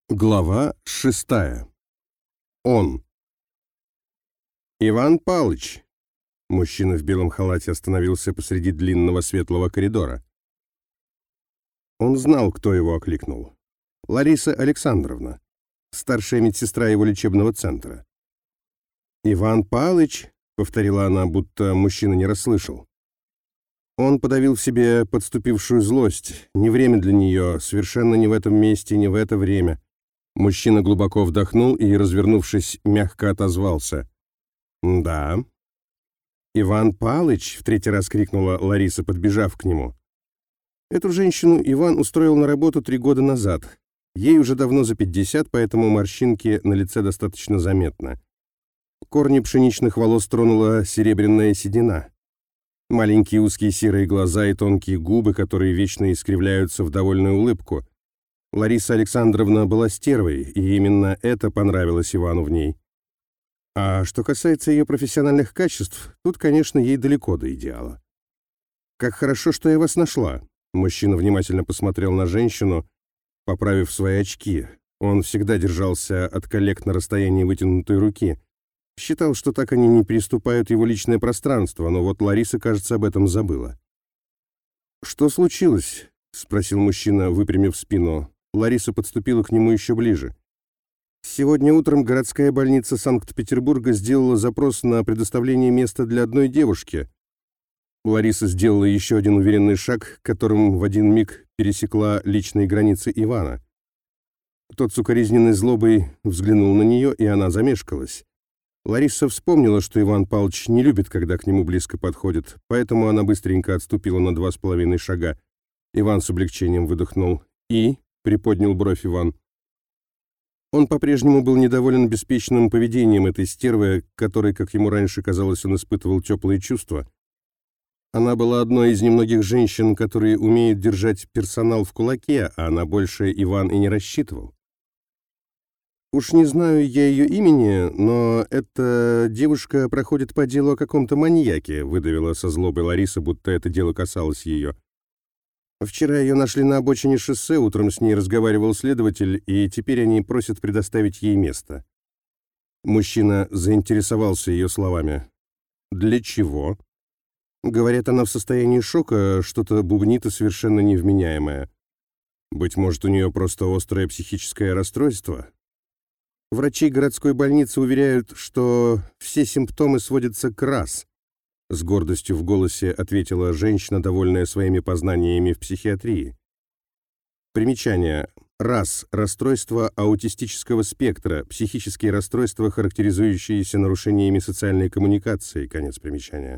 Глава 6. Он. «Иван Палыч!» Мужчина в белом халате остановился посреди длинного светлого коридора. Он знал, кто его окликнул. Лариса Александровна, старшая медсестра его лечебного центра. «Иван Палыч!» — повторила она, будто мужчина не расслышал. Он подавил в себе подступившую злость. Не время для нее, совершенно не в этом месте, не в это время. Мужчина глубоко вдохнул и, развернувшись, мягко отозвался. «Да». «Иван Палыч!» — в третий раз крикнула Лариса, подбежав к нему. Эту женщину Иван устроил на работу 3 года назад. Ей уже давно за 50, поэтому морщинки на лице достаточно заметны. Корни пшеничных волос тронула серебряная седина. Маленькие узкие серые глаза и тонкие губы, которые вечно искривляются в довольную улыбку. Лариса Александровна была стервой, и именно это понравилось Ивану в ней. А что касается ее профессиональных качеств, тут, конечно, ей далеко до идеала. «Как хорошо, что я вас нашла», — мужчина внимательно посмотрел на женщину, поправив свои очки. Он всегда держался от коллег на расстоянии вытянутой руки. Считал, что так они не переступают его личное пространство, но вот Лариса, кажется, об этом забыла. «Что случилось?» — спросил мужчина, выпрямив спину. Лариса подступила к нему еще ближе. «Сегодня утром городская больница Санкт-Петербурга сделала запрос на предоставление места для одной девушки». Лариса сделала еще один уверенный шаг, которым в один миг пересекла личные границы Ивана. Тот с укоризненной злобой взглянул на нее, и она замешкалась. Лариса вспомнила, что Иван Павлович не любит, когда к нему близко подходят, поэтому она быстренько отступила на 2,5 шага. Иван с облегчением выдохнул. «И?» — приподнял бровь Иван. Он по-прежнему был недоволен беспечным поведением этой стервы, которой, как ему раньше казалось, он испытывал теплые чувства. Она была одной из немногих женщин, которые умеют держать персонал в кулаке, а на большее Иван и не рассчитывал. «Уж не знаю я ее имени, но эта девушка проходит по делу о каком-то маньяке», — выдавила со злобой Лариса, будто это дело касалось ее. «Вчера ее нашли на обочине шоссе, утром с ней разговаривал следователь, и теперь они просят предоставить ей место». Мужчина заинтересовался ее словами. «Для чего?» Говорят, она в состоянии шока, что-то бубнит и совершенно невменяемое. Быть может, у нее просто острое психическое расстройство? Врачи городской больницы уверяют, что все симптомы сводятся к РАС. С гордостью в голосе ответила женщина, довольная своими познаниями в психиатрии. Примечание. РАС – расстройство аутистического спектра, психические расстройства, характеризующиеся нарушениями социальной коммуникации. Конец примечания.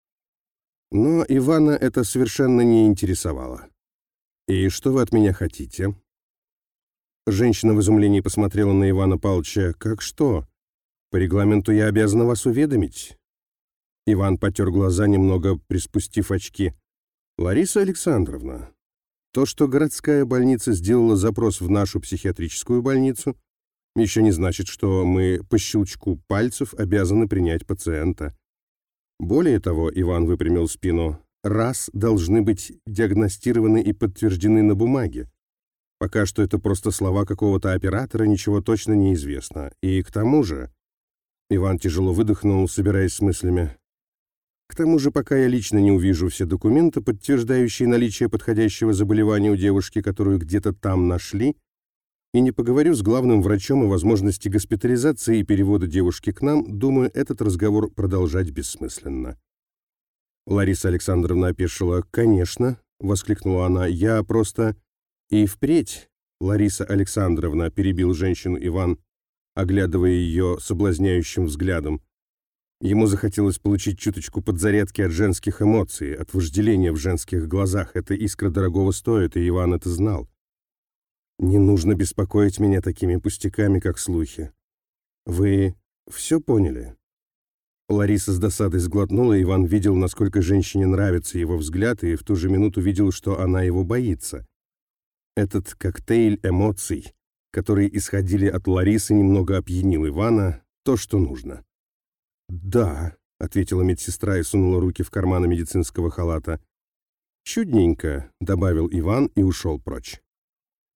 Но Ивана это совершенно не интересовало. «И что вы от меня хотите?» Женщина в изумлении посмотрела на Ивана Павловича. «Как что? По регламенту я обязана вас уведомить». Иван потер глаза, немного приспустив очки. «Лариса Александровна, то, что городская больница сделала запрос в нашу психиатрическую больницу, еще не значит, что мы по щелчку пальцев обязаны принять пациента. Более того, Иван выпрямил спину, РАС должны быть диагностированы и подтверждены на бумаге. Пока что это просто слова какого-то оператора, ничего точно не известно. И к тому же...» Иван тяжело выдохнул, собираясь с мыслями. «К тому же, пока я лично не увижу все документы, подтверждающие наличие подходящего заболевания у девушки, которую где-то там нашли, и не поговорю с главным врачом о возможности госпитализации и перевода девушки к нам, думаю, этот разговор продолжать бессмысленно». Лариса Александровна опешила. «Конечно», — воскликнула она, — «я просто...» «И впредь, Лариса Александровна», — перебил женщину Иван, оглядывая ее соблазняющим взглядом. Ему захотелось получить чуточку подзарядки от женских эмоций, от вожделения в женских глазах. Эта искра дорогого стоит, и Иван это знал. «Не нужно беспокоить меня такими пустяками, как слухи. Вы все поняли?» Лариса с досадой сглотнула, Иван видел, насколько женщине нравится его взгляд, и в ту же минуту видел, что она его боится. Этот коктейль эмоций, которые исходили от Ларисы, немного опьянил Ивана, то, что нужно. «Да», — ответила медсестра и сунула руки в карманы медицинского халата. «Чудненько», — добавил Иван и ушел прочь.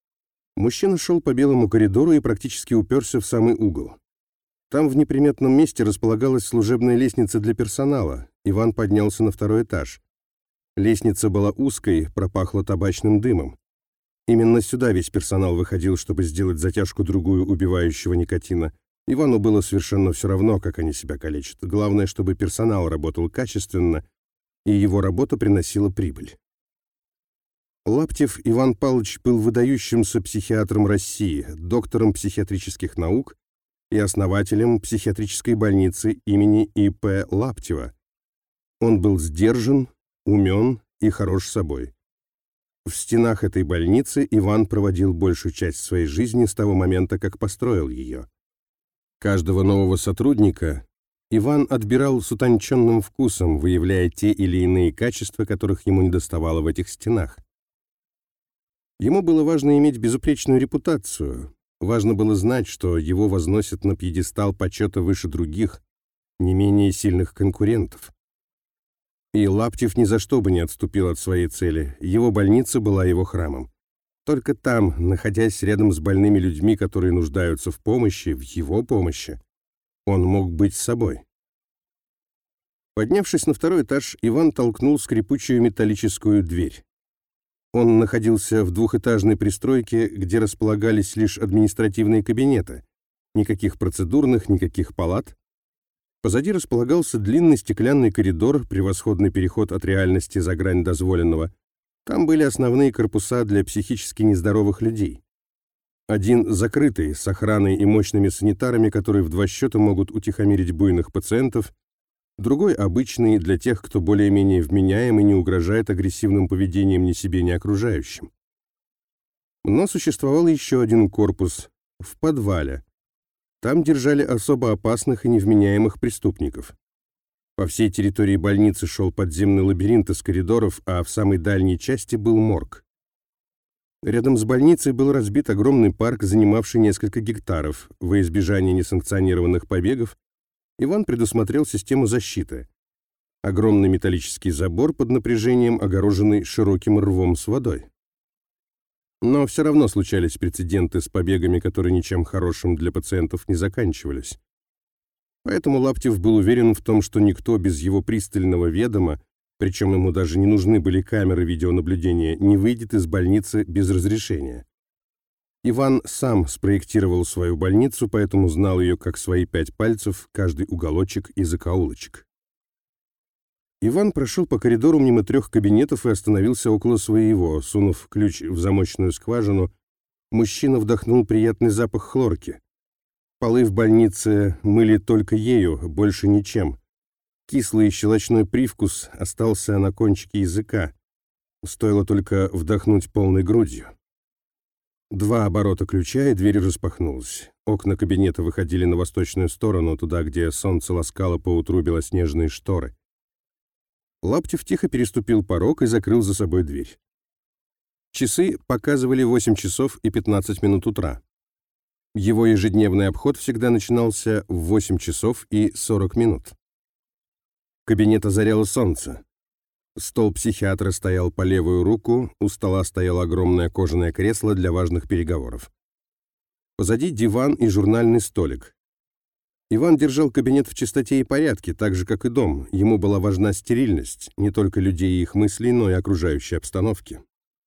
Мужчина шел по белому коридору и практически уперся в самый угол. Там в неприметном месте располагалась служебная лестница для персонала. Иван поднялся на второй этаж. Лестница была узкой, пропахла табачным дымом. Именно сюда весь персонал выходил, чтобы сделать затяжку другую убивающего никотина. Ивану было совершенно все равно, как они себя калечат. Главное, чтобы персонал работал качественно, и его работа приносила прибыль. Лаптев Иван Павлович был выдающимся психиатром России, доктором психиатрических наук и основателем психиатрической больницы имени И.П. Лаптева. Он был сдержан, умен и хорош собой. В стенах этой больницы Иван проводил большую часть своей жизни с того момента, как построил ее. Каждого нового сотрудника Иван отбирал с утонченным вкусом, выявляя те или иные качества, которых ему недоставало в этих стенах. Ему было важно иметь безупречную репутацию, важно было знать, что его возносят на пьедестал почета выше других, не менее сильных конкурентов. И Лаптев ни за что бы не отступил от своей цели, его больница была его храмом. Только там, находясь рядом с больными людьми, которые нуждаются в помощи, в его помощи, он мог быть собой. Поднявшись на второй этаж, Иван толкнул скрипучую металлическую дверь. Он находился в двухэтажной пристройке, где располагались лишь административные кабинеты. Никаких процедурных, никаких палат. Позади располагался длинный стеклянный коридор, превосходный переход от реальности за грань дозволенного. Там были основные корпуса для психически нездоровых людей. Один закрытый, с охраной и мощными санитарами, которые в два счета могут утихомирить буйных пациентов, другой обычный для тех, кто более-менее вменяем и не угрожает агрессивным поведением ни себе, ни окружающим. Но существовал еще один корпус в подвале. Там держали особо опасных и невменяемых преступников. По всей территории больницы шел подземный лабиринт из коридоров, а в самой дальней части был морг. Рядом с больницей был разбит огромный парк, занимавший несколько гектаров. Во избежание несанкционированных побегов Иван предусмотрел систему защиты. Огромный металлический забор под напряжением, огороженный широким рвом с водой. Но все равно случались прецеденты с побегами, которые ничем хорошим для пациентов не заканчивались. Поэтому Лаптев был уверен в том, что никто без его пристального ведома, причем ему даже не нужны были камеры видеонаблюдения, не выйдет из больницы без разрешения. Иван сам спроектировал свою больницу, поэтому знал ее как свои 5 пальцев, каждый уголочек и закоулочек. Иван прошел по коридору мимо 3 кабинетов и остановился около своего. Сунув ключ в замочную скважину, мужчина вдохнул приятный запах хлорки. Полы в больнице мыли только ею, больше ничем. Кислый щелочной привкус остался на кончике языка. Стоило только вдохнуть полной грудью. 2 оборота ключа, и дверь распахнулась. Окна кабинета выходили на восточную сторону, туда, где солнце ласкало поутру белоснежные шторы. Лаптев тихо переступил порог и закрыл за собой дверь. Часы показывали 8 часов и 15 минут утра. Его ежедневный обход всегда начинался в 8 часов и 40 минут. Кабинет озаряло солнце. Стол психиатра стоял по левую руку, у стола стояло огромное кожаное кресло для важных переговоров. Позади диван и журнальный столик. Иван держал кабинет в чистоте и порядке, так же, как и дом. Ему была важна стерильность, не только людей и их мыслей, но и окружающей обстановки.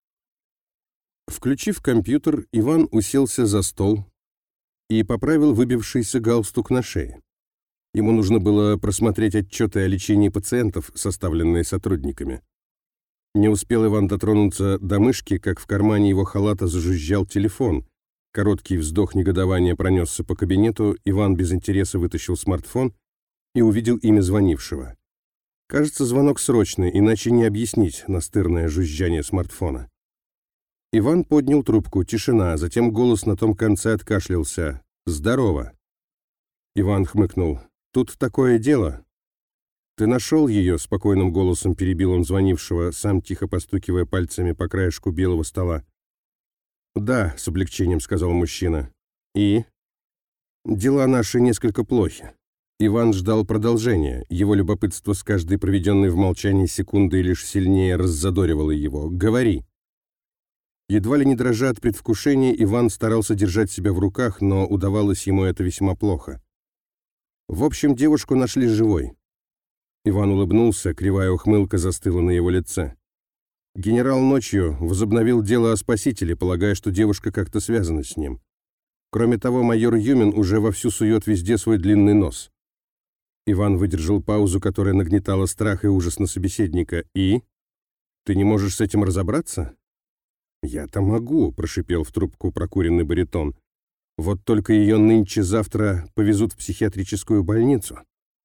Включив компьютер, Иван уселся за стол и поправил выбившийся галстук на шее. Ему нужно было просмотреть отчеты о лечении пациентов, составленные сотрудниками. Не успел Иван дотронуться до мышки, как в кармане его халата зажужжал телефон. Короткий вздох негодования пронесся по кабинету, Иван без интереса вытащил смартфон и увидел имя звонившего. Кажется, звонок срочный, иначе не объяснить настырное жужжание смартфона. Иван поднял трубку, тишина, затем голос на том конце откашлялся. «Здорово!» Иван хмыкнул. «Тут такое дело». «Ты нашел ее?» — спокойным голосом перебил он звонившего, сам тихо постукивая пальцами по краешку белого стола. «Да», — с облегчением сказал мужчина. «И?» «Дела наши несколько плохи». Иван ждал продолжения. Его любопытство с каждой проведенной в молчании секундой лишь сильнее раззадоривало его. «Говори». Едва ли не дрожа от предвкушения, Иван старался держать себя в руках, но удавалось ему это весьма плохо. В общем, девушку нашли живой. Иван улыбнулся, кривая ухмылка застыла на его лице. Генерал ночью возобновил дело о спасителе, полагая, что девушка как-то связана с ним. Кроме того, майор Юмин уже вовсю сует везде свой длинный нос. Иван выдержал паузу, которая нагнетала страх и ужас на собеседника. «И? Ты не можешь с этим разобраться?» «Я-то могу», — прошипел в трубку прокуренный баритон. «Вот только ее нынче-завтра повезут в психиатрическую больницу».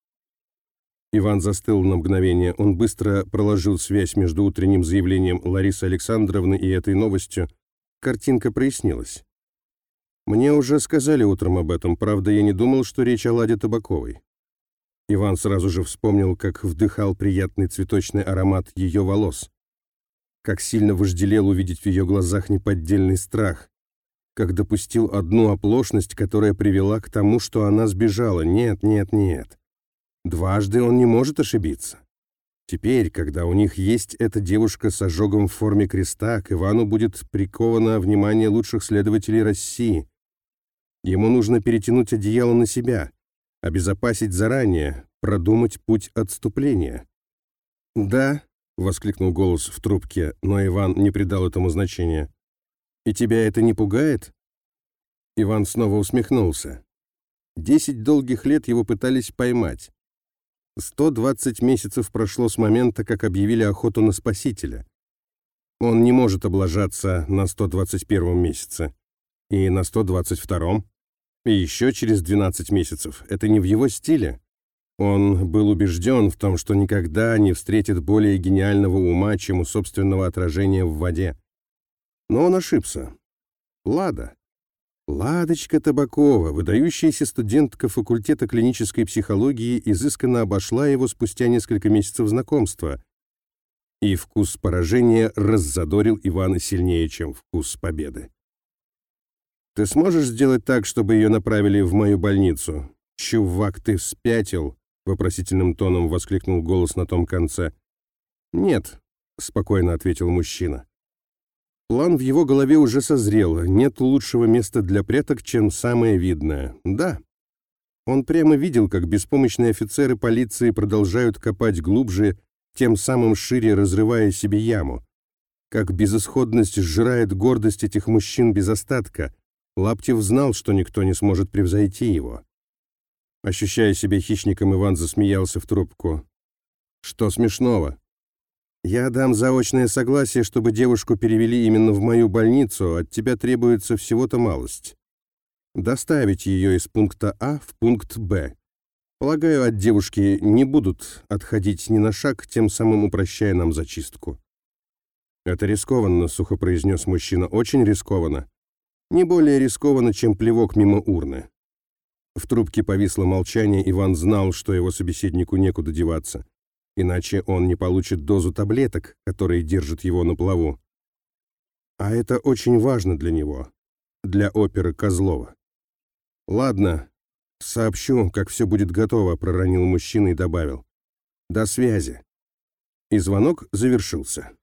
Иван застыл на мгновение. Он быстро проложил связь между утренним заявлением Ларисы Александровны и этой новостью. Картинка прояснилась. «Мне уже сказали утром об этом, правда, я не думал, что речь о Ладе Табаковой». Иван сразу же вспомнил, как вдыхал приятный цветочный аромат ее волос, как сильно вожделел увидеть в ее глазах неподдельный страх, как допустил одну оплошность, которая привела к тому, что она сбежала. Нет, нет, нет. Дважды он не может ошибиться. Теперь, когда у них есть эта девушка с ожогом в форме креста, к Ивану будет приковано внимание лучших следователей России. Ему нужно перетянуть одеяло на себя, обезопасить заранее, продумать путь отступления. «Да», — воскликнул голос в трубке, но Иван не придал этому значения. «И тебя это не пугает?» Иван снова усмехнулся. 10 долгих лет его пытались поймать. 120 месяцев прошло с момента, как объявили охоту на спасителя. Он не может облажаться на 121 месяце. И на 122-м. И еще через 12 месяцев. Это не в его стиле. Он был убежден в том, что никогда не встретит более гениального ума, чем у собственного отражения в воде. Но он ошибся. Лада. Ладочка Табакова, выдающаяся студентка факультета клинической психологии, изысканно обошла его спустя несколько месяцев знакомства. И вкус поражения раззадорил Ивана сильнее, чем вкус победы. «Ты сможешь сделать так, чтобы ее направили в мою больницу?» «Чувак, ты спятил!» — вопросительным тоном воскликнул голос на том конце. «Нет», — спокойно ответил мужчина. План в его голове уже созрел. Нет лучшего места для пряток, чем самое видное. Да. Он прямо видел, как беспомощные офицеры полиции продолжают копать глубже, тем самым шире разрывая себе яму. Как безысходность сжирает гордость этих мужчин без остатка. Лаптев знал, что никто не сможет превзойти его. Ощущая себя хищником, Иван засмеялся в трубку. «Что смешного? Я дам заочное согласие, чтобы девушку перевели именно в мою больницу, от тебя требуется всего-то малость. Доставить ее из пункта А в пункт Б. Полагаю, от девушки не будут отходить ни на шаг, тем самым упрощая нам зачистку». «Это рискованно», — сухо произнес мужчина, — «очень рискованно. Не более рискованно, чем плевок мимо урны». В трубке повисло молчание, Иван знал, что его собеседнику некуда деваться. Иначе он не получит дозу таблеток, которые держат его на плаву. А это очень важно для него, для оперы Козлова. «Ладно, сообщу, как все будет готово», — проронил мужчина и добавил. «До связи». И звонок завершился.